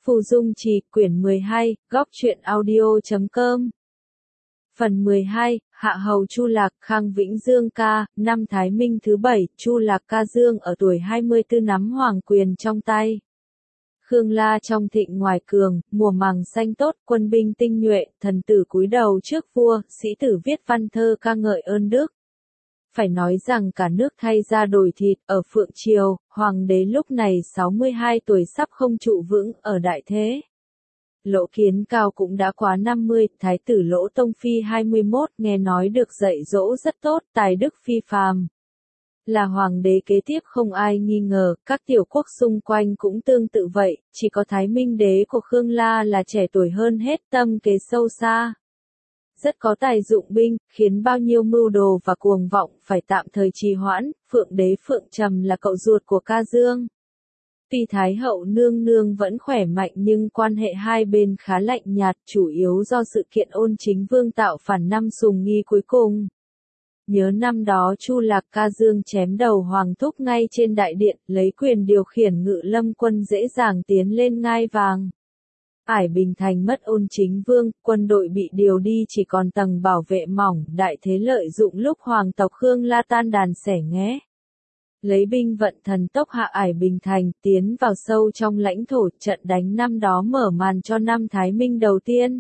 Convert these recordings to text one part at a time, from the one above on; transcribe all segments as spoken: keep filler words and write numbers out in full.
Phù Dung Trì, quyển mười hai, góc truyện audio chấm com. Phần mười hai, Hạ hầu Chu Lạc, Khang Vĩnh Dương ca, năm Thái Minh thứ bảy, Chu Lạc ca dương ở tuổi hai mươi tư nắm hoàng quyền trong tay. Khương La trong thịnh ngoài cường, mùa màng xanh tốt, quân binh tinh nhuệ, thần tử cúi đầu trước vua, sĩ tử viết văn thơ ca ngợi ơn đức. Phải nói rằng cả nước thay ra đổi thịt, ở Phượng Triều, hoàng đế lúc này sáu mươi hai tuổi sắp không trụ vững, ở đại thế. Lỗ Kiến Cao cũng đã quá năm mươi, thái tử Lỗ Tông Phi hai mươi mốt, nghe nói được dạy dỗ rất tốt, tài đức phi phàm. Là hoàng đế kế tiếp không ai nghi ngờ, các tiểu quốc xung quanh cũng tương tự vậy, chỉ có Thái Minh đế của Khương La là trẻ tuổi hơn hết, tâm kế sâu xa. Rất có tài dụng binh, khiến bao nhiêu mưu đồ và cuồng vọng phải tạm thời trì hoãn. Phượng đế Phượng Trầm là cậu ruột của ca dương. Tuy Thái hậu nương nương vẫn khỏe mạnh nhưng quan hệ hai bên khá lạnh nhạt, chủ yếu do sự kiện Ôn Chính Vương tạo phản năm Sùng Nghi cuối cùng. Nhớ năm đó Chu Lạc ca dương chém đầu hoàng thúc ngay trên đại điện, lấy quyền điều khiển ngự lâm quân dễ dàng tiến lên ngai vàng. Ải Bình Thành mất Ôn Chính Vương, quân đội bị điều đi chỉ còn tầng bảo vệ mỏng, đại thế lợi dụng lúc hoàng tộc Khương La tan đàn xẻ nghé. Lấy binh vận thần tốc hạ Ải Bình Thành, tiến vào sâu trong lãnh thổ, trận đánh năm đó mở màn cho năm Thái Minh đầu tiên.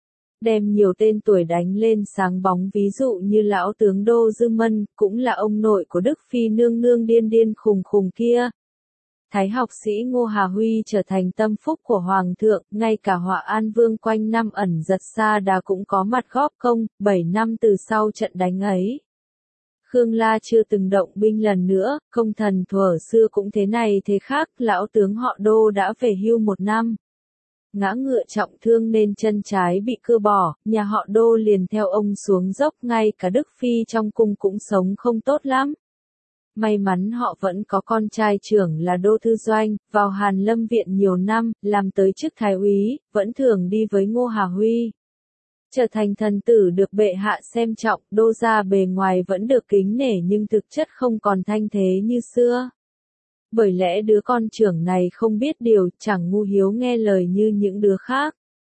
Đem nhiều tên tuổi đánh lên sáng bóng, ví dụ như lão tướng Đô Dư Mân, cũng là ông nội của Đức Phi nương nương điên điên khùng khùng kia. Thái học sĩ Ngô Hà Huy trở thành tâm phúc của Hoàng thượng, ngay cả Họa An Vương quanh năm ẩn giật Sa Đà cũng có mặt góp công, bảy năm từ sau trận đánh ấy. Khương La chưa từng động binh lần nữa, công thần thuở xưa cũng thế này thế khác, lão tướng họ Đô đã về hưu một năm. Ngã ngựa trọng thương nên chân trái bị cưa bỏ, nhà họ Đô liền theo ông xuống dốc, ngay cả Đức Phi trong cung cũng sống không tốt lắm. May mắn họ vẫn có con trai trưởng là Đô Thư Doanh, vào Hàn Lâm Viện nhiều năm, làm tới chức thái úy, vẫn thường đi với Ngô Hà Huy. Trở thành thần tử được bệ hạ xem trọng, Đô gia bề ngoài vẫn được kính nể nhưng thực chất không còn thanh thế như xưa. Bởi lẽ đứa con trưởng này không biết điều, chẳng ngu hiếu nghe lời như những đứa khác.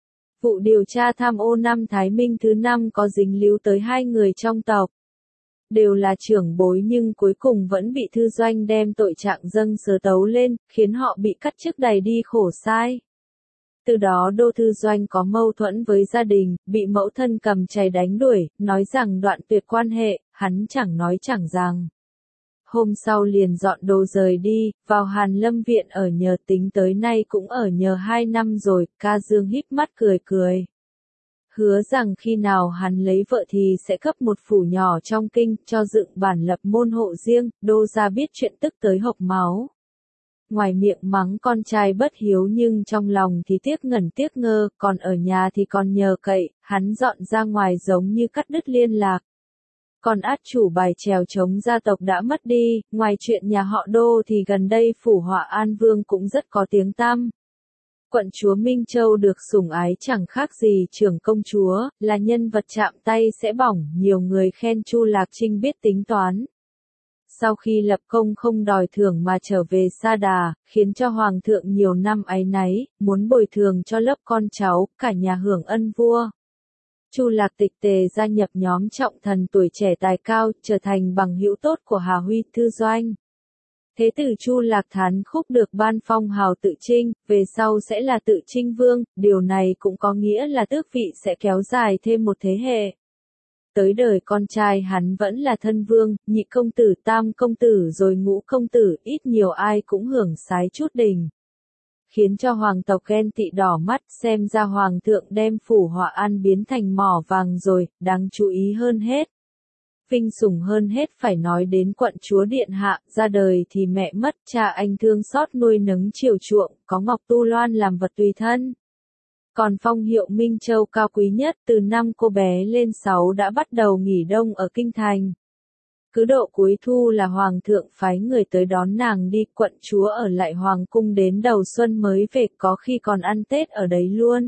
Vụ điều tra tham ô năm Thái Minh thứ năm có dính líu tới hai người trong tộc. Đều là trưởng bối nhưng cuối cùng vẫn bị Thư Doanh đem tội trạng dâng sớ tấu lên, khiến họ bị cắt chức đày đi khổ sai. Từ đó Đô Thư Doanh có mâu thuẫn với gia đình, bị mẫu thân cầm chày đánh đuổi, nói rằng đoạn tuyệt quan hệ, hắn chẳng nói chẳng rằng. Hôm sau liền dọn đồ rời đi, vào Hàn Lâm Viện ở nhờ, tính tới nay cũng ở nhờ hai năm rồi, ca dương híp mắt cười cười. Hứa rằng khi nào hắn lấy vợ thì sẽ cấp một phủ nhỏ trong kinh, cho dựng bản lập môn hộ riêng. Đô gia biết chuyện tức tới hộc máu. Ngoài miệng mắng con trai bất hiếu nhưng trong lòng thì tiếc ngẩn tiếc ngơ, còn ở nhà thì còn nhờ cậy, hắn dọn ra ngoài giống như cắt đứt liên lạc. Còn át chủ bài trèo chống gia tộc đã mất đi, ngoài chuyện nhà họ Đô thì gần đây phủ Họa An Vương cũng rất có tiếng tăm. Quận chúa Minh Châu được sủng ái chẳng khác gì trưởng công chúa, là nhân vật chạm tay sẽ bỏng, nhiều người khen Chu Lạc Trinh biết tính toán. Sau khi lập công không đòi thưởng mà trở về Sa Đà, khiến cho Hoàng thượng nhiều năm áy náy, muốn bồi thường cho lớp con cháu, cả nhà hưởng ân vua. Chu Lạc Tịch Tề gia nhập nhóm trọng thần tuổi trẻ tài cao, trở thành bằng hữu tốt của Hà Huy, Thư Doanh. Thế tử Chu Lạc Thán Khúc được ban phong hào Tự Trinh, về sau sẽ là Tự Trinh Vương, điều này cũng có nghĩa là tước vị sẽ kéo dài thêm một thế hệ. Tới đời con trai hắn vẫn là thân vương, nhị công tử, tam công tử rồi ngũ công tử, ít nhiều ai cũng hưởng sái chút đình. Khiến cho hoàng tộc ghen tị đỏ mắt, xem ra hoàng thượng đem phủ Họa An biến thành mỏ vàng rồi, đáng chú ý hơn hết. Vinh sủng hơn hết phải nói đến quận chúa điện hạ, ra đời thì mẹ mất, cha anh thương xót nuôi nấng chiều chuộng, có Ngọc Tu Loan làm vật tùy thân. Còn phong hiệu Minh Châu cao quý nhất, từ năm cô bé lên sáu đã bắt đầu nghỉ đông ở Kinh Thành. Cứ độ cuối thu là hoàng thượng phái người tới đón nàng đi, quận chúa ở lại hoàng cung đến đầu xuân mới về, có khi còn ăn Tết ở đấy luôn.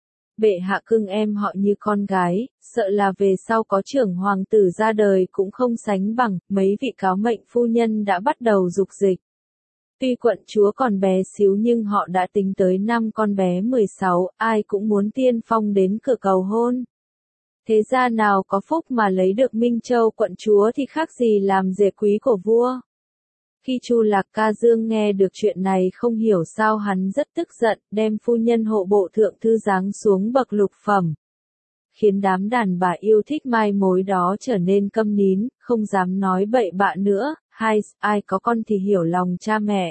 Bệ hạ cưng em họ như con gái, sợ là về sau có trưởng hoàng tử ra đời cũng không sánh bằng, mấy vị cáo mệnh phu nhân đã bắt đầu dục dịch. Tuy quận chúa còn bé xíu nhưng họ đã tính tới năm con bé mười sáu, ai cũng muốn tiên phong đến cửa cầu hôn. Thế gia nào có phúc mà lấy được Minh Châu quận chúa thì khác gì làm rể quý của vua. Khi Chu Lạc Ca Dương nghe được chuyện này không hiểu sao hắn rất tức giận, đem phu nhân hộ bộ thượng thư giáng xuống bậc lục phẩm. Khiến đám đàn bà yêu thích mai mối đó trở nên câm nín, không dám nói bậy bạ nữa, hai, ai có con thì hiểu lòng cha mẹ.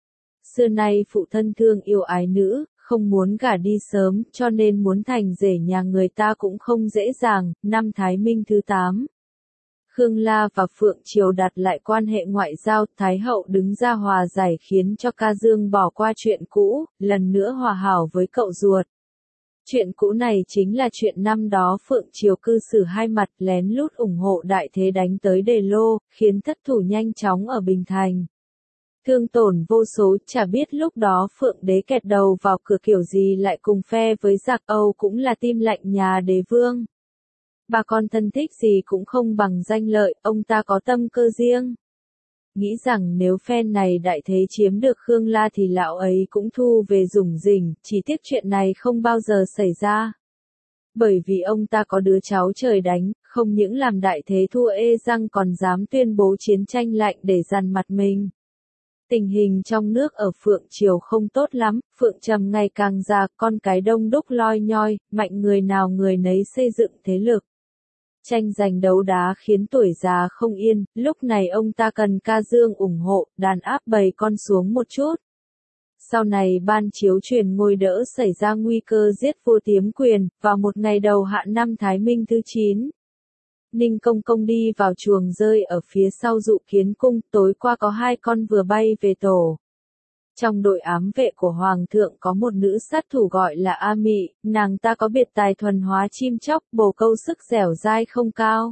Xưa nay phụ thân thương yêu ái nữ, không muốn gả đi sớm, cho nên muốn thành rể nhà người ta cũng không dễ dàng. Năm Thái Minh thứ tám, Khương La và Phượng Triều đặt lại quan hệ ngoại giao, Thái hậu đứng ra hòa giải khiến cho Ca Dương bỏ qua chuyện cũ, lần nữa hòa hảo với cậu ruột. Chuyện cũ này chính là chuyện năm đó Phượng Triều cư xử hai mặt, lén lút ủng hộ đại thế đánh tới Đề Lô, khiến thất thủ nhanh chóng ở Bình Thành. Thương tổn vô số, chả biết lúc đó Phượng đế kẹt đầu vào cửa kiểu gì lại cùng phe với giặc Âu cũng là tim lạnh nhà đế vương. Bà con thân thích gì cũng không bằng danh lợi, ông ta có tâm cơ riêng. Nghĩ rằng nếu phe này đại thế chiếm được Khương La thì lão ấy cũng thu về rủng rỉnh, chỉ tiếc chuyện này không bao giờ xảy ra. Bởi vì ông ta có đứa cháu trời đánh, không những làm đại thế thua ê răng còn dám tuyên bố chiến tranh lạnh để dằn mặt mình. Tình hình trong nước ở Phượng Triều không tốt lắm, Phượng Trầm ngày càng già, con cái đông đúc loi nhoi, mạnh người nào người nấy xây dựng thế lực. Tranh giành đấu đá khiến tuổi già không yên, lúc này ông ta cần Ca Dương ủng hộ, đàn áp bầy con xuống một chút. Sau này ban chiếu truyền ngôi đỡ xảy ra nguy cơ giết vua tiếm quyền, vào một ngày đầu hạ năm Thái Minh thứ chín. Ninh Công Công đi vào chuồng rơi ở phía sau Dụ Kiến Cung, tối qua có hai con vừa bay về tổ. Trong đội ám vệ của Hoàng thượng có một nữ sát thủ gọi là A Mị, nàng ta có biệt tài thuần hóa chim chóc, bồ câu sức dẻo dai không cao.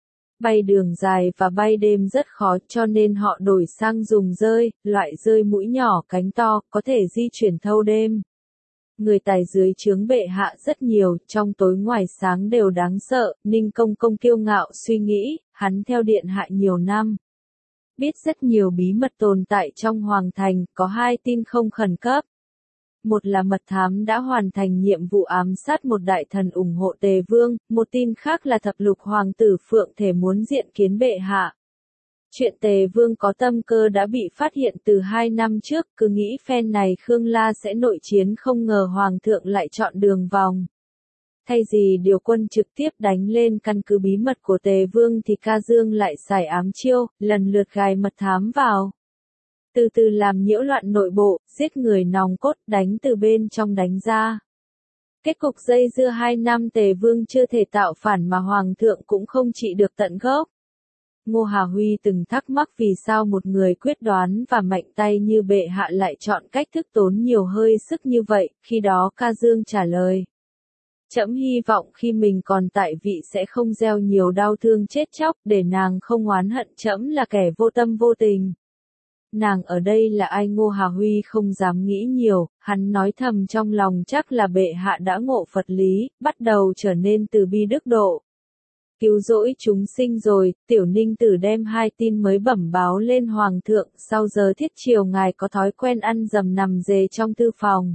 Bay đường dài và bay đêm rất khó cho nên họ đổi sang dùng rơi, loại rơi mũi nhỏ cánh to, có thể di chuyển thâu đêm. Người tài dưới trướng bệ hạ rất nhiều, trong tối ngoài sáng đều đáng sợ, Ninh Công Công kiêu ngạo suy nghĩ, hắn theo điện hạ nhiều năm. Biết rất nhiều bí mật tồn tại trong Hoàng Thành, có hai tin không khẩn cấp. Một là mật thám đã hoàn thành nhiệm vụ ám sát một đại thần ủng hộ Tề Vương, một tin khác là thập lục hoàng tử Phượng Thể muốn diện kiến bệ hạ. Chuyện Tề Vương có tâm cơ đã bị phát hiện từ hai năm trước, cứ nghĩ phen này Khương La sẽ nội chiến không ngờ Hoàng thượng lại chọn đường vòng. Thay vì điều quân trực tiếp đánh lên căn cứ bí mật của Tề Vương thì Ca Dương lại xài ám chiêu, lần lượt gài mật thám vào. Từ từ làm nhiễu loạn nội bộ, giết người nòng cốt, đánh từ bên trong đánh ra. Kết cục dây dưa hai năm Tề Vương chưa thể tạo phản mà Hoàng thượng cũng không trị được tận gốc. Ngô Hà Huy từng thắc mắc vì sao một người quyết đoán và mạnh tay như bệ hạ lại chọn cách thức tốn nhiều hơi sức như vậy, khi đó Ca Dương trả lời. Trẫm hy vọng khi mình còn tại vị sẽ không gieo nhiều đau thương chết chóc để nàng không oán hận trẫm là kẻ vô tâm vô tình. Nàng ở đây là ai? Ngô Hà Huy không dám nghĩ nhiều, hắn nói thầm trong lòng chắc là bệ hạ đã ngộ Phật lý, bắt đầu trở nên từ bi đức độ. Cứu rỗi chúng sinh rồi, Tiểu Ninh Tử đem hai tin mới bẩm báo lên Hoàng thượng, sau giờ thiết chiều ngài có thói quen ăn dầm nằm dề trong thư phòng.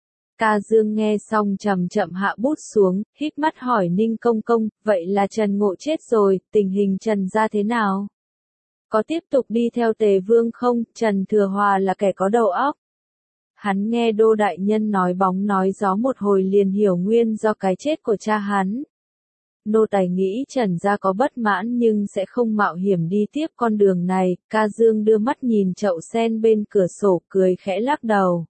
Ca Dương nghe xong chậm chậm hạ bút xuống, híp mắt hỏi Ninh Công Công, vậy là Trần Ngộ chết rồi, tình hình Trần gia thế nào? Có tiếp tục đi theo Tề Vương không? Trần Thừa Hòa là kẻ có đầu óc. Hắn nghe Đô đại nhân nói bóng nói gió một hồi liền hiểu nguyên do cái chết của cha hắn. Nô tài nghĩ Trần gia có bất mãn nhưng sẽ không mạo hiểm đi tiếp con đường này. Ca Dương đưa mắt nhìn chậu sen bên cửa sổ, cười khẽ lắc đầu.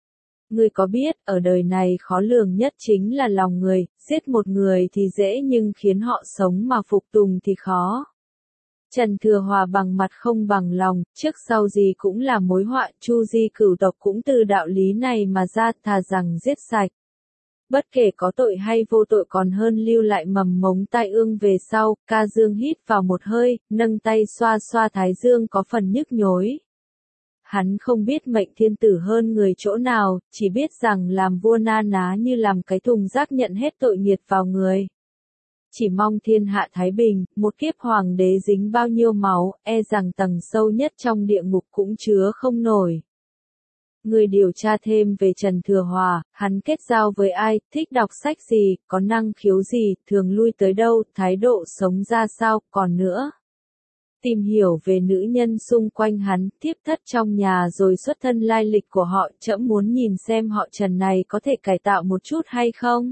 Ngươi có biết, ở đời này khó lường nhất chính là lòng người, giết một người thì dễ nhưng khiến họ sống mà phục tùng thì khó. Trần Thừa Hòa bằng mặt không bằng lòng, trước sau gì cũng là mối họa, Chu Di cửu tộc cũng từ đạo lý này mà ra, thà rằng giết sạch. Bất kể có tội hay vô tội còn hơn lưu lại mầm mống tai ương về sau. Ca Dương hít vào một hơi, nâng tay xoa xoa thái dương có phần nhức nhối. Hắn không biết mệnh thiên tử hơn người chỗ nào, chỉ biết rằng làm vua na ná như làm cái thùng rác nhận hết tội nghiệt vào người. Chỉ mong thiên hạ thái bình, một kiếp hoàng đế dính bao nhiêu máu, e rằng tầng sâu nhất trong địa ngục cũng chứa không nổi. Người điều tra thêm về Trần Thừa Hòa, hắn kết giao với ai, thích đọc sách gì, có năng khiếu gì, thường lui tới đâu, thái độ sống ra sao, còn nữa. Tìm hiểu về nữ nhân xung quanh hắn, thiếp thất trong nhà rồi xuất thân lai lịch của họ, trẫm muốn nhìn xem họ Trần này có thể cải tạo một chút hay không.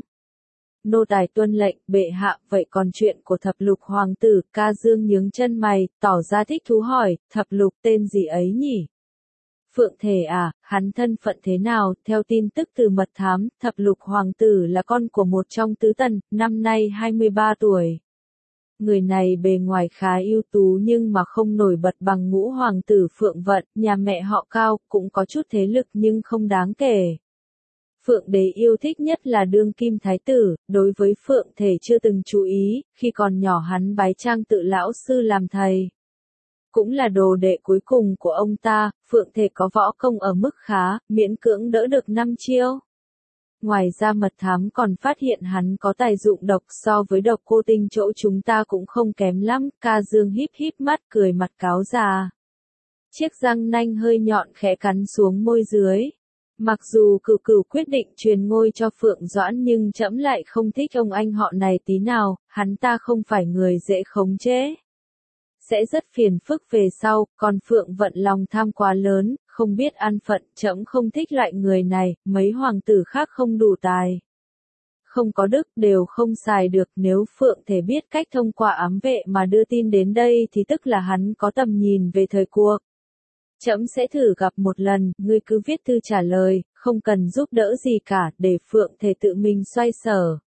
Nô tài tuân lệnh, bệ hạ, vậy còn chuyện của thập lục hoàng tử, Ca Dương nhướng chân mày, tỏ ra thích thú hỏi, thập lục tên gì ấy nhỉ? Phượng Thể à, hắn thân phận thế nào, theo tin tức từ mật thám, thập lục hoàng tử là con của một trong tứ tần, năm nay hai mươi ba tuổi. Người này bề ngoài khá ưu tú nhưng mà không nổi bật bằng ngũ hoàng tử Phượng Vận, nhà mẹ họ Cao, cũng có chút thế lực nhưng không đáng kể. Phượng đế yêu thích nhất là đương kim thái tử, đối với Phượng Thể chưa từng chú ý, khi còn nhỏ hắn bái trang tự lão sư làm thầy. Cũng là đồ đệ cuối cùng của ông ta, Phượng Thể có võ công ở mức khá, miễn cưỡng đỡ được năm chiêu. Ngoài ra mật thám còn phát hiện hắn có tài dụng độc, so với độc cô tinh chỗ chúng ta cũng không kém lắm, Ca Dương híp híp mắt cười mặt cáo già. Chiếc răng nanh hơi nhọn khẽ cắn xuống môi dưới. Mặc dù Cửu Cửu quyết định truyền ngôi cho Phượng Doãn nhưng trẫm lại không thích ông anh họ này tí nào, hắn ta không phải người dễ khống chế. Sẽ rất phiền phức về sau, còn Phượng Vận lòng tham quá lớn, không biết an phận, trẫm không thích loại người này, mấy hoàng tử khác không đủ tài. Không có đức đều không xài được, nếu Phượng Thể biết cách thông qua ám vệ mà đưa tin đến đây thì tức là hắn có tầm nhìn về thời cuộc. Trẫm sẽ thử gặp một lần, ngươi cứ viết thư trả lời, không cần giúp đỡ gì cả, để Phượng Thể tự mình xoay sở.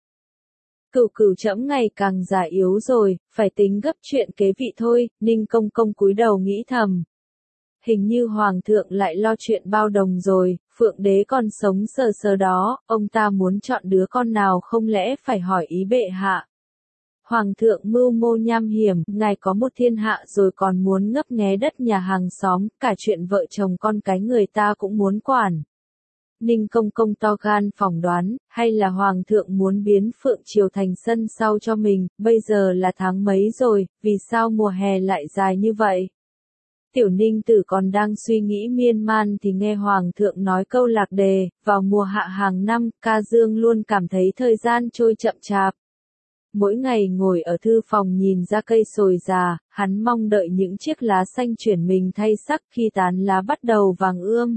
Cửu Cửu trẫm ngày càng già yếu rồi, phải tính gấp chuyện kế vị thôi, Ninh Công Công cúi đầu nghĩ thầm. Hình như Hoàng thượng lại lo chuyện bao đồng rồi, Phượng đế còn sống sờ sờ đó, ông ta muốn chọn đứa con nào không lẽ phải hỏi ý bệ hạ. Hoàng thượng mưu mô nham hiểm, ngài có một thiên hạ rồi còn muốn ngấp nghé đất nhà hàng xóm, cả chuyện vợ chồng con cái người ta cũng muốn quản. Ninh Công Công to gan phỏng đoán, hay là Hoàng thượng muốn biến Phượng Triều thành sân sau cho mình, bây giờ là tháng mấy rồi, vì sao mùa hè lại dài như vậy? Tiểu Ninh Tử còn đang suy nghĩ miên man thì nghe Hoàng thượng nói câu lạc đề, vào mùa hạ hàng năm, Ca Dương luôn cảm thấy thời gian trôi chậm chạp. Mỗi ngày ngồi ở thư phòng nhìn ra cây sồi già, hắn mong đợi những chiếc lá xanh chuyển mình thay sắc khi tán lá bắt đầu vàng ươm.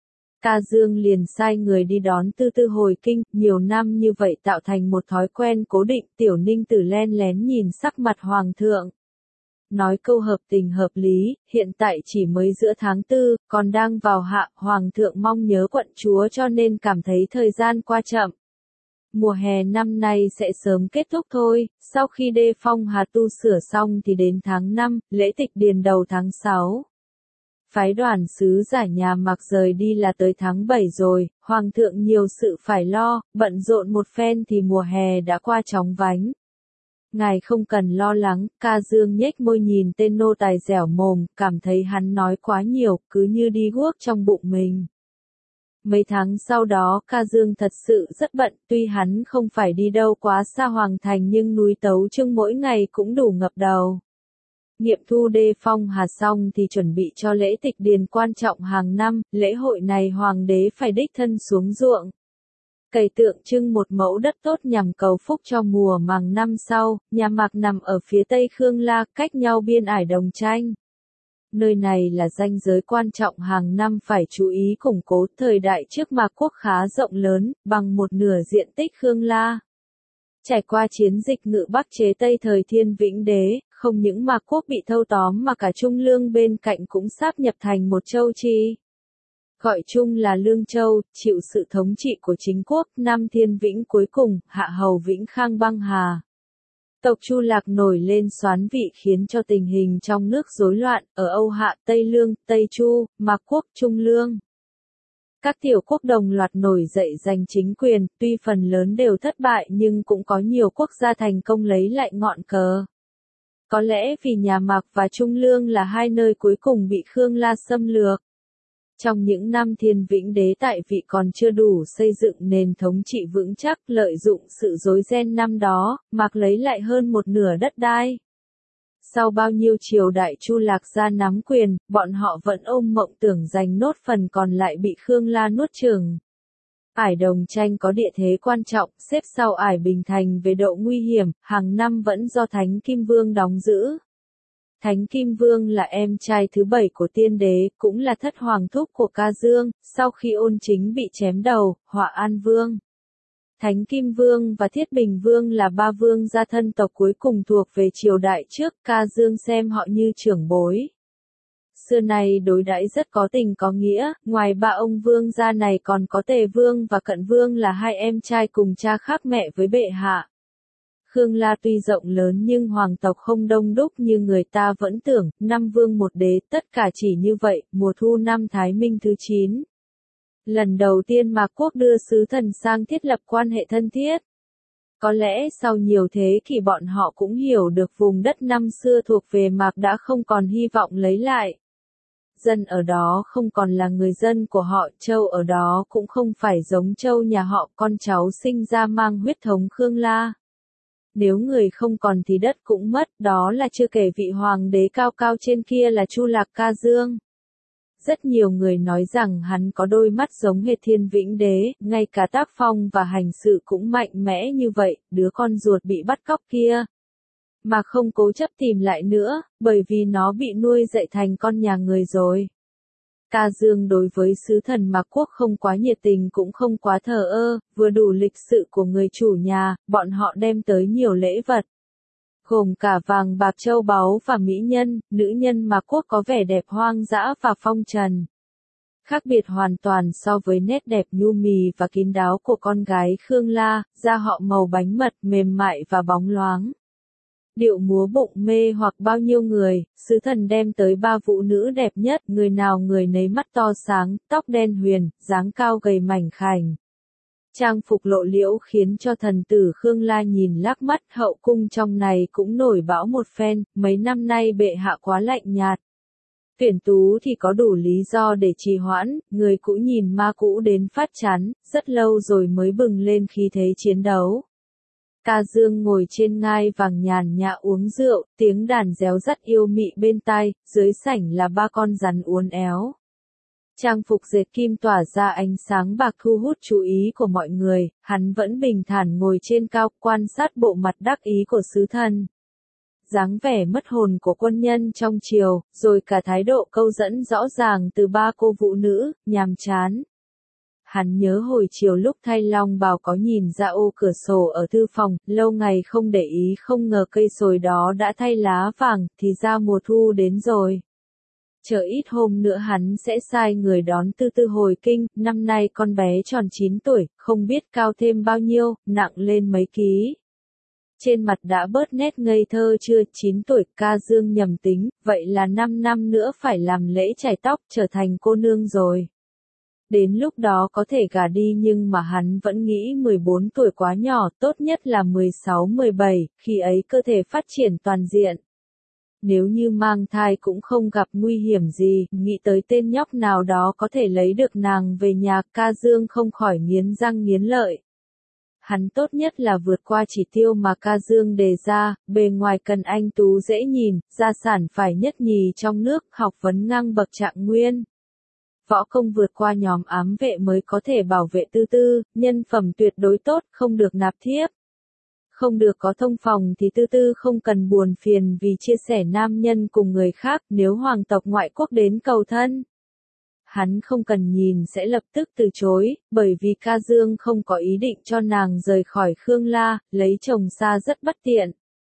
Ca Dương liền sai người đi đón Tư Tư hồi kinh, nhiều năm như vậy tạo thành một thói quen cố định, Tiểu Ninh Tử len lén nhìn sắc mặt Hoàng thượng. Nói câu hợp tình hợp lý, hiện tại chỉ mới giữa tháng tư, còn đang vào hạ, Hoàng thượng mong nhớ quận chúa cho nên cảm thấy thời gian qua chậm. Mùa hè năm nay sẽ sớm kết thúc thôi, sau khi đê phong hà tu sửa xong thì đến tháng năm, lễ tịch điền đầu tháng sáu. Phái đoàn sứ giả nhà Mạc rời đi là tới tháng bảy rồi, Hoàng thượng nhiều sự phải lo, bận rộn một phen thì mùa hè đã qua chóng vánh. Ngài không cần lo lắng, Ca Dương nhếch môi nhìn tên nô tài dẻo mồm, cảm thấy hắn nói quá nhiều, cứ như đi guốc trong bụng mình. Mấy tháng sau đó Ca Dương thật sự rất bận, tuy hắn không phải đi đâu quá xa Hoàng thành nhưng núi Tấu Chương mỗi ngày cũng đủ ngập đầu. Nghiệm thu đê phong hà xong thì chuẩn bị cho lễ tịch điền quan trọng hàng năm, lễ hội này Hoàng đế phải đích thân xuống ruộng. Cày tượng trưng một mẫu đất tốt nhằm cầu phúc cho mùa màng năm sau, nhà Mạc nằm ở phía tây Khương La, cách nhau biên ải đồng tranh. Nơi này là ranh giới quan trọng hàng năm phải chú ý củng cố, thời đại trước Mạc quốc khá rộng lớn, bằng một nửa diện tích Khương La. Trải qua chiến dịch ngự Bắc chế Tây thời Thiên Vĩnh Đế, không những Mạc quốc bị thâu tóm mà cả Trung Lương bên cạnh cũng sáp nhập thành một châu chi. Gọi chung là Lương Châu, chịu sự thống trị của chính quốc, năm Thiên Vĩnh cuối cùng, hạ hầu Vĩnh Khang băng hà. Tộc Chu Lạc nổi lên soán vị khiến cho tình hình trong nước rối loạn, ở Âu Hạ, Tây Lương, Tây Chu, Mạc Quốc, Trung Lương. Các tiểu quốc đồng loạt nổi dậy giành chính quyền, tuy phần lớn đều thất bại nhưng cũng có nhiều quốc gia thành công lấy lại ngọn cờ. Có lẽ vì nhà Mạc và Trung Lương là hai nơi cuối cùng bị Khương La xâm lược. Trong những năm Thiên Vĩnh Đế tại vị còn chưa đủ xây dựng nền thống trị vững chắc, lợi dụng sự rối ren năm đó, Mạc lấy lại hơn một nửa đất đai. sau bao nhiêu triều đại Chu Lạc gia nắm quyền, bọn họ vẫn ôm mộng tưởng giành nốt phần còn lại bị Khương La nuốt chửng. Ải Đồng Tranh có địa thế quan trọng, xếp sau Ải Bình Thành về độ nguy hiểm, hàng năm vẫn do Thánh Kim Vương đóng giữ. Thánh Kim Vương là em trai thứ bảy của tiên đế, cũng là thất hoàng thúc của Ca Dương, sau khi Ôn Chính bị chém đầu, Họa An Vương. Thánh Kim Vương và Thiết Bình Vương là ba vương gia thân tộc cuối cùng thuộc về triều đại trước, Ca Dương xem họ như trưởng bối. Xưa nay đối đãi rất có tình có nghĩa, ngoài ba ông vương gia này còn có Tề Vương và Cận Vương là hai em trai cùng cha khác mẹ với bệ hạ. Khương La tuy rộng lớn nhưng hoàng tộc không đông đúc như người ta vẫn tưởng, năm vương một đế, tất cả chỉ như vậy, mùa thu năm Thái Minh thứ chín. Lần đầu tiên Mạc Quốc đưa sứ thần sang thiết lập quan hệ thân thiết. Có lẽ sau nhiều thế kỷ bọn họ cũng hiểu được vùng đất năm xưa thuộc về Mạc đã không còn hy vọng lấy lại. Dân ở đó không còn là người dân của họ, châu ở đó cũng không phải giống châu nhà họ, con cháu sinh ra mang huyết thống Khương La. Nếu người không còn thì đất cũng mất, đó là chưa kể vị hoàng đế cao cao trên kia là Chu Lạc Ca Dương. Rất nhiều người nói rằng hắn có đôi mắt giống hệt Thiên Vĩnh Đế, ngay cả tác phong và hành sự cũng mạnh mẽ như vậy, đứa con ruột bị bắt cóc kia. Mà không cố chấp tìm lại nữa, bởi vì nó bị nuôi dạy thành con nhà người rồi. Ca Dương đối với sứ thần Mạc Quốc không quá nhiệt tình cũng không quá thờ ơ, vừa đủ lịch sự của người chủ nhà, bọn họ đem tới nhiều lễ vật. Gồm cả vàng bạc châu báu và mỹ nhân, nữ nhân Mạc Quốc có vẻ đẹp hoang dã và phong trần. Khác biệt hoàn toàn so với nét đẹp nhu mì và kín đáo của con gái Khương La, da họ màu bánh mật mềm mại và bóng loáng. Điệu múa bụng mê hoặc bao nhiêu người, sứ thần đem tới ba phụ nữ đẹp nhất, người nào người nấy mắt to sáng, tóc đen huyền, dáng cao gầy mảnh khảnh. Trang phục lộ liễu khiến cho thần tử Khương La nhìn lác mắt, hậu cung trong này cũng nổi bão một phen, mấy năm nay bệ hạ quá lạnh nhạt. Tuyển tú thì có đủ lý do để trì hoãn, người cũ nhìn ma cũ đến phát chán, rất lâu rồi mới bừng lên khí thế chiến đấu. Ca Dương ngồi trên ngai vàng nhàn nhã uống rượu, tiếng đàn réo rắt yêu mị bên tai, dưới sảnh là ba con rắn uốn éo. Trang phục dệt kim tỏa ra ánh sáng bạc thu hút chú ý của mọi người, hắn vẫn bình thản ngồi trên cao, quan sát bộ mặt đắc ý của sứ thần. Dáng vẻ mất hồn của quân nhân trong triều, rồi cả thái độ câu dẫn rõ ràng từ ba cô vũ nữ, nhàm chán. Hắn nhớ hồi chiều lúc thay long bào có nhìn ra ô cửa sổ ở thư phòng, lâu ngày không để ý không ngờ cây sồi đó đã thay lá vàng, thì ra mùa thu đến rồi. Chờ ít hôm nữa hắn sẽ sai người đón Tư Tư hồi kinh, năm nay con bé tròn chín tuổi, không biết cao thêm bao nhiêu, nặng lên mấy ký. Trên mặt đã bớt nét ngây thơ chưa, chín tuổi, Ca Dương nhầm tính, vậy là năm năm nữa phải làm lễ chải tóc, trở thành cô nương rồi. Đến lúc đó có thể gả đi nhưng mà hắn vẫn nghĩ mười bốn tuổi quá nhỏ, tốt nhất là mười sáu mười bảy, khi ấy cơ thể phát triển toàn diện. Nếu như mang thai cũng không gặp nguy hiểm gì, nghĩ tới tên nhóc nào đó có thể lấy được nàng về nhà, Ca Dương không khỏi nghiến răng nghiến lợi. Hắn tốt nhất là vượt qua chỉ tiêu mà Ca Dương đề ra, bề ngoài cần anh tú dễ nhìn, gia sản phải nhất nhì trong nước, học vấn ngang bậc Trạng Nguyên. Võ công vượt qua nhóm ám vệ mới có thể bảo vệ Tư Tư, nhân phẩm tuyệt đối tốt, không được nạp thiếp. Không được có thông phòng thì Tư Tư không cần buồn phiền vì chia sẻ nam nhân cùng người khác, nếu hoàng tộc ngoại quốc đến cầu thân. Hắn không cần nhìn sẽ lập tức từ chối, bởi vì Ca Dương không có ý định cho nàng rời khỏi Khương La, lấy chồng xa rất bất tiện.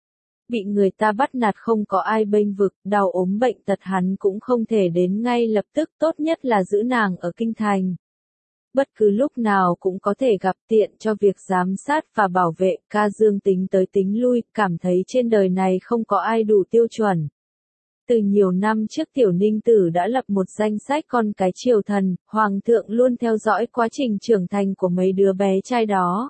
Bị người ta bắt nạt không có ai bênh vực, đau ốm bệnh tật hắn cũng không thể đến ngay lập tức, tốt nhất là giữ nàng ở kinh thành. Bất cứ lúc nào cũng có thể gặp, tiện cho việc giám sát và bảo vệ. Ca Dương tính tới tính lui, cảm thấy trên đời này không có ai đủ tiêu chuẩn. Từ nhiều năm trước Tiểu Ninh Tử đã lập một danh sách con cái triều thần, Hoàng thượng luôn theo dõi quá trình trưởng thành của mấy đứa bé trai đó.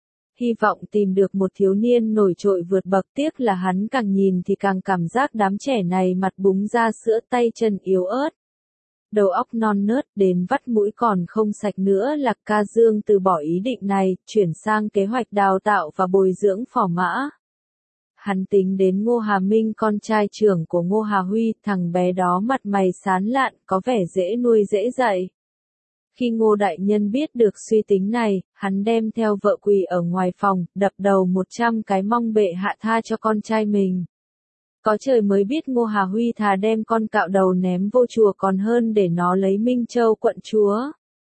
Hy vọng tìm được một thiếu niên nổi trội vượt bậc, tiếc là hắn càng nhìn thì càng cảm giác đám trẻ này mặt búng ra sữa, tay chân yếu ớt. Đầu óc non nớt đến vắt mũi còn không sạch nữa là Ca Dương từ bỏ ý định này, chuyển sang kế hoạch đào tạo và bồi dưỡng phò mã. hắn tính đến Ngô Hà Minh con trai trưởng của Ngô Hà Huy, thằng bé đó mặt mày sán lạn, có vẻ dễ nuôi dễ dạy. Khi Ngô đại nhân biết được suy tính này, hắn đem theo vợ quỳ ở ngoài phòng, đập đầu một trăm cái mong bệ hạ tha cho con trai mình. Có trời mới biết Ngô Hà Huy thà đem con cạo đầu ném vô chùa còn hơn để nó lấy Minh Châu quận chúa.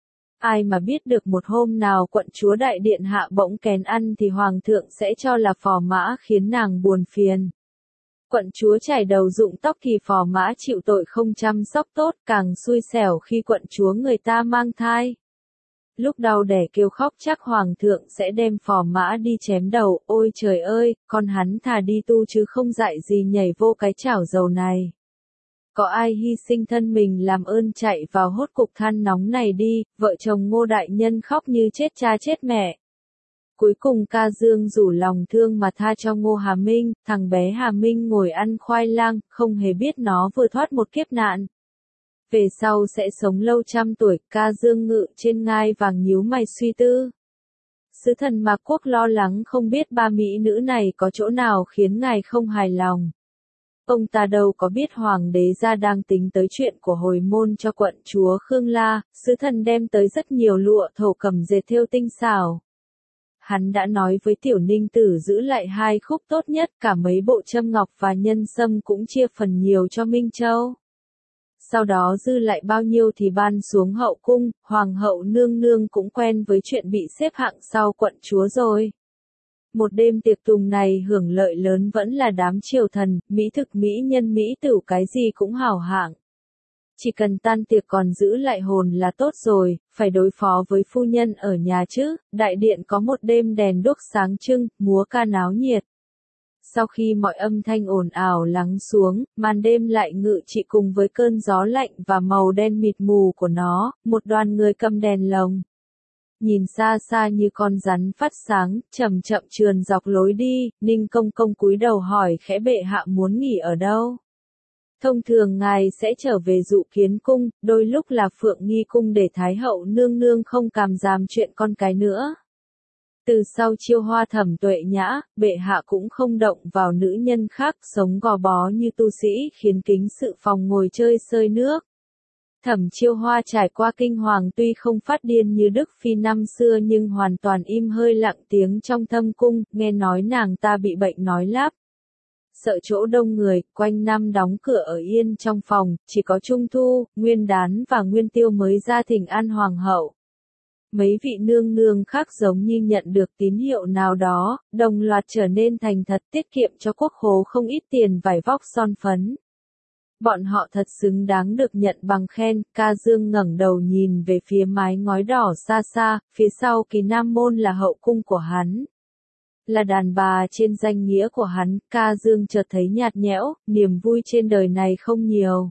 Ai mà biết được một hôm nào quận chúa đại điện hạ bỗng kén ăn thì hoàng thượng sẽ cho là phò mã khiến nàng buồn phiền. Quận chúa chải đầu rụng tóc thì phò mã chịu tội không chăm sóc tốt, càng xui xẻo khi quận chúa người ta mang thai. Lúc đau đẻ kêu khóc chắc hoàng thượng sẽ đem phò mã đi chém đầu, ôi trời ơi, con hắn thà đi tu chứ không dạy gì nhảy vô cái chảo dầu này. Có ai hy sinh thân mình làm ơn chạy vào hốt cục than nóng này đi, vợ chồng Ngô đại nhân khóc như chết cha chết mẹ. Cuối cùng Ca Dương rủ lòng thương mà tha cho Ngô Hà Minh, thằng bé Hà Minh ngồi ăn khoai lang, không hề biết nó vừa thoát một kiếp nạn. Về sau sẽ sống lâu trăm tuổi, Ca Dương ngự trên ngai vàng nhíu mày suy tư. Sứ thần Mạc Quốc lo lắng không biết ba mỹ nữ này có chỗ nào khiến ngài không hài lòng. Ông ta đâu có biết hoàng đế gia đang tính tới chuyện của hồi môn cho quận chúa Khương La, sứ thần đem tới rất nhiều lụa thổ cẩm dệt thêu tinh xảo. Hắn đã nói với Tiểu Ninh Tử giữ lại hai khúc tốt nhất, cả mấy bộ châm ngọc và nhân sâm cũng chia phần nhiều cho Minh Châu. Sau đó dư lại bao nhiêu thì ban xuống hậu cung, hoàng hậu nương nương cũng quen với chuyện bị xếp hạng sau quận chúa rồi. Một đêm tiệc tùng này hưởng lợi lớn vẫn là đám triều thần, mỹ thực mỹ nhân mỹ tửu cái gì cũng hảo hạng. Chỉ cần tan tiệc còn giữ lại hồn là tốt rồi, phải đối phó với phu nhân ở nhà chứ, đại điện có một đêm đèn đuốc sáng trưng, múa ca náo nhiệt. Sau khi mọi âm thanh ồn ào lắng xuống, màn đêm lại ngự trị cùng với cơn gió lạnh và màu đen mịt mù của nó, một đoàn người cầm đèn lồng. Nhìn xa xa như con rắn phát sáng, chậm chậm trườn dọc lối đi, Ninh Công Công cúi đầu hỏi khẽ bệ hạ muốn nghỉ ở đâu. Thông thường ngài sẽ trở về Dụ Kiến Cung, đôi lúc là Phượng Nghi Cung để Thái hậu nương nương không càm giảm chuyện con cái nữa. Từ sau chiêu hoa Thẩm Tuệ Nhã, bệ hạ cũng không động vào nữ nhân khác, sống gò bó như tu sĩ khiến kính sự phòng ngồi chơi sơi nước. Thẩm Chiêu Hoa trải qua kinh hoàng tuy không phát điên như Đức Phi năm xưa nhưng hoàn toàn im hơi lặng tiếng trong thâm cung, nghe nói nàng ta bị bệnh nói lắp. Sợ chỗ đông người, quanh năm đóng cửa ở yên trong phòng, chỉ có Trung Thu, Nguyên Đán và Nguyên Tiêu mới ra thỉnh an hoàng hậu. Mấy vị nương nương khác giống như nhận được tín hiệu nào đó, đồng loạt trở nên thành thật tiết kiệm cho quốc khố không ít tiền vải vóc son phấn. Bọn họ thật xứng đáng được nhận bằng khen, Ca Dương ngẩng đầu nhìn về phía mái ngói đỏ xa xa, phía sau Kỳ Nam Môn là hậu cung của hắn. Là đàn bà trên danh nghĩa của hắn, Ca Dương chợt thấy nhạt nhẽo, niềm vui trên đời này không nhiều.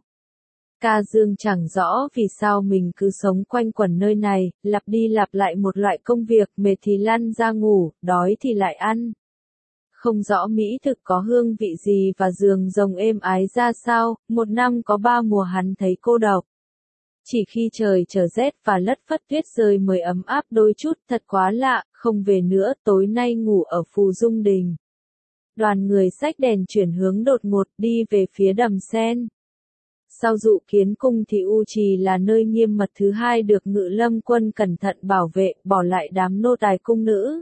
Ca Dương chẳng rõ vì sao mình cứ sống quanh quẩn nơi này, lặp đi lặp lại một loại công việc, mệt thì lăn ra ngủ, đói thì lại ăn. Không rõ mỹ thực có hương vị gì và giường rồng êm ái ra sao, một năm có ba mùa hắn thấy cô độc. Chỉ khi trời trở rét và lất phất tuyết rơi mới ấm áp đôi chút, thật quá lạ, không về nữa, tối nay ngủ ở Phù Dung Đình. Đoàn người xách đèn chuyển hướng đột ngột đi về phía Đầm Sen. Sau Dụ Kiến Cung thì U Trì là nơi nghiêm mật thứ hai được Ngự Lâm Quân cẩn thận bảo vệ, bỏ lại đám nô tài cung nữ.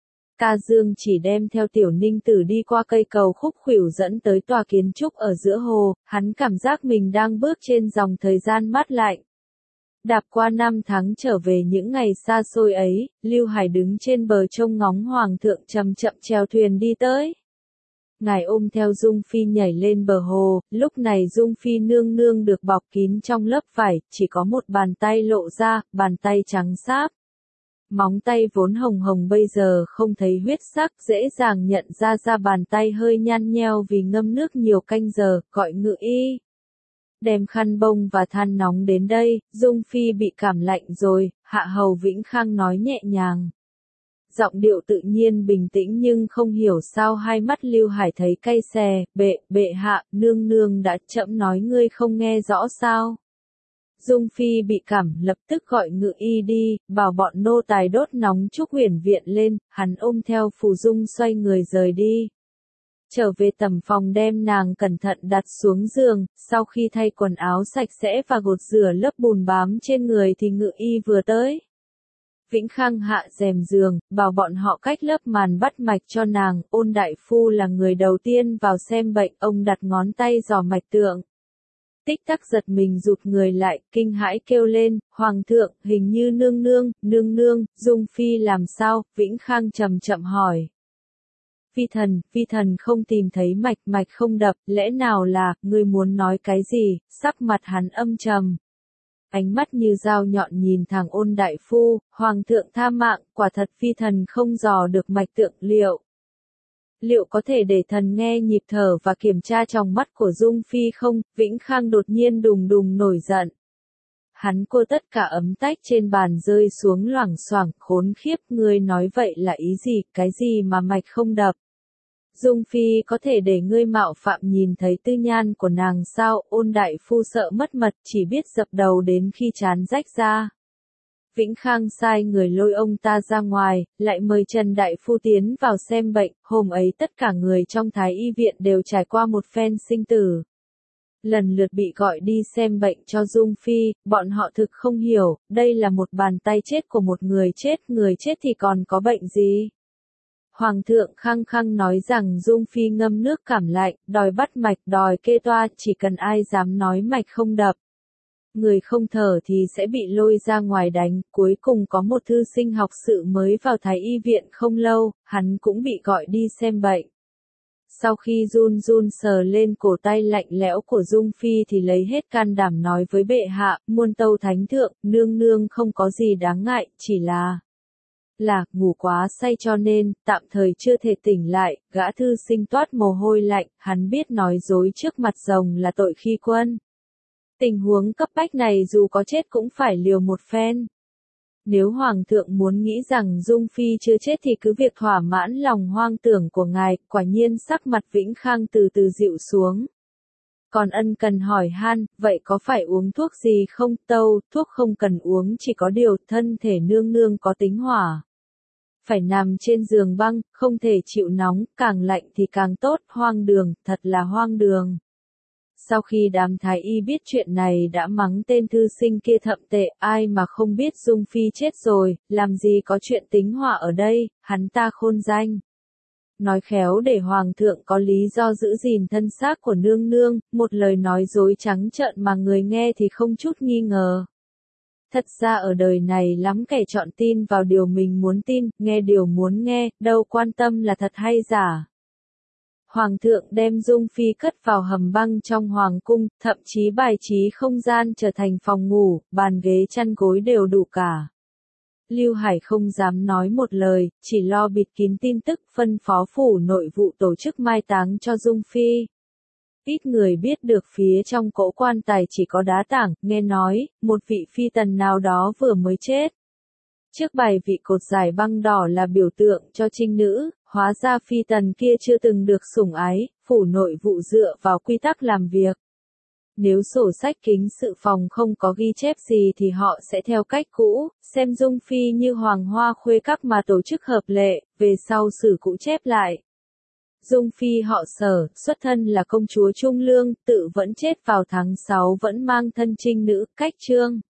Ca Dương chỉ đem theo Tiểu Ninh Tử đi qua cây cầu khúc khuỷu dẫn tới tòa kiến trúc ở giữa hồ, hắn cảm giác mình đang bước trên dòng thời gian mát lạnh. Đạp qua năm tháng trở về những ngày xa xôi ấy, Lưu Hải đứng trên bờ trông ngóng hoàng thượng chậm chậm chèo thuyền đi tới. Ngài ôm theo Dung Phi nhảy lên bờ hồ, lúc này Dung Phi nương nương được bọc kín trong lớp vải, chỉ có một bàn tay lộ ra, bàn tay trắng xáp. Móng tay vốn hồng hồng bây giờ không thấy huyết sắc, dễ dàng nhận ra ra bàn tay hơi nhăn nheo vì ngâm nước nhiều canh giờ, gọi ngự y. Đem khăn bông và than nóng đến đây, Dung Phi bị cảm lạnh rồi, Hạ Hầu Vĩnh Khang nói nhẹ nhàng. Giọng điệu tự nhiên bình tĩnh nhưng không hiểu sao hai mắt Lưu Hải thấy cay xè, bệ, bệ hạ, nương nương đã chậm nói ngươi không nghe rõ sao. Dung Phi bị cảm lập tức gọi ngự y đi, bảo bọn nô tài đốt nóng Trúc Huyền Viện lên, hắn ôm theo Phù Dung xoay người rời đi. Trở về tầm phòng đem nàng cẩn thận đặt xuống giường, sau khi thay quần áo sạch sẽ và gột rửa lớp bùn bám trên người thì Ngự Y vừa tới. Vĩnh Khang hạ rèm giường, bảo bọn họ cách lớp màn bắt mạch cho nàng. Ôn đại phu là người đầu tiên vào xem bệnh, ông đặt ngón tay dò mạch tượng. Tích tắc giật mình rụt người lại, kinh hãi kêu lên, Hoàng thượng, hình như nương nương, nương nương, Dung Phi làm sao? Vĩnh Khang chậm chậm hỏi. Phi thần, phi thần không tìm thấy mạch, mạch không đập, lẽ nào là, ngươi muốn nói cái gì? Sắc mặt hắn âm trầm. Ánh mắt như dao nhọn nhìn thẳng Ôn đại phu, Hoàng thượng tha mạng, quả thật phi thần không dò được mạch tượng, liệu. Liệu có thể để thần nghe nhịp thở và kiểm tra trong mắt của Dung Phi không? Vĩnh Khang đột nhiên đùng đùng nổi giận. Hắn cô tất cả ấm tách trên bàn rơi xuống loảng xoảng, khốn khiếp, ngươi nói vậy là ý gì, cái gì mà mạch không đập? Dung Phi có thể để ngươi mạo phạm nhìn thấy tư nhan của nàng sao? Ôn đại phu sợ mất mật, chỉ biết dập đầu đến khi trán rách ra. Vĩnh Khang sai người lôi ông ta ra ngoài, lại mời Trần đại phu tiến vào xem bệnh. Hôm ấy tất cả người trong Thái y viện đều trải qua một phen sinh tử. Lần lượt bị gọi đi xem bệnh cho Dung Phi, bọn họ thực không hiểu, đây là một bàn tay chết của một người chết, người chết thì còn có bệnh gì? Hoàng thượng khăng khăng nói rằng Dung Phi ngâm nước cảm lạnh, đòi bắt mạch, đòi kê toa, chỉ cần ai dám nói mạch không đập. Người không thở thì sẽ bị lôi ra ngoài đánh. Cuối cùng có một thư sinh học sự mới vào Thái y viện không lâu, hắn cũng bị gọi đi xem bệnh. Sau khi run run sờ lên cổ tay lạnh lẽo của Dung Phi thì lấy hết can đảm nói với bệ hạ, muôn tâu thánh thượng, nương nương không có gì đáng ngại, chỉ là... là, ngủ quá say cho nên, tạm thời chưa thể tỉnh lại. Gã thư sinh toát mồ hôi lạnh, hắn biết nói dối trước mặt rồng là tội khi quân. Tình huống cấp bách này dù có chết cũng phải liều một phen. Nếu Hoàng thượng muốn nghĩ rằng Dung Phi chưa chết thì cứ việc thỏa mãn lòng hoang tưởng của ngài. Quả nhiên sắc mặt Vĩnh Khang từ từ dịu xuống. Còn ân cần hỏi han, vậy có phải uống thuốc gì không? Tâu, thuốc không cần uống, chỉ có điều thân thể nương nương có tính hỏa. Phải nằm trên giường băng, không thể chịu nóng, càng lạnh thì càng tốt. Hoang đường, thật là hoang đường. Sau khi đám thái y biết chuyện này đã mắng tên thư sinh kia thậm tệ, ai mà không biết Dung Phi chết rồi, làm gì có chuyện tính họa ở đây, hắn ta khôn danh. Nói khéo để Hoàng thượng có lý do giữ gìn thân xác của nương nương, một lời nói dối trắng trợn mà người nghe thì không chút nghi ngờ. Thật ra ở đời này lắm kẻ chọn tin vào điều mình muốn tin, nghe điều muốn nghe, đâu quan tâm là thật hay giả. Hoàng thượng đem Dung Phi cất vào hầm băng trong hoàng cung, thậm chí bài trí không gian trở thành phòng ngủ, bàn ghế chăn gối đều đủ cả. Lưu Hải không dám nói một lời, chỉ lo bịt kín tin tức, phân phó phủ nội vụ tổ chức mai táng cho Dung Phi. Ít người biết được phía trong cỗ quan tài chỉ có đá tảng, nghe nói, một vị phi tần nào đó vừa mới chết. Trước bài vị cột dài băng đỏ là biểu tượng cho trinh nữ, hóa ra phi tần kia chưa từng được sủng ái, phủ nội vụ dựa vào quy tắc làm việc. Nếu sổ sách kính sự phòng không có ghi chép gì thì họ sẽ theo cách cũ, xem Dung Phi như hoàng hoa khuê các mà tổ chức hợp lệ, về sau sử cũ chép lại. Dung Phi họ Sở, xuất thân là công chúa Trung Lương, tự vẫn chết vào tháng sáu vẫn mang thân trinh nữ, cách trương.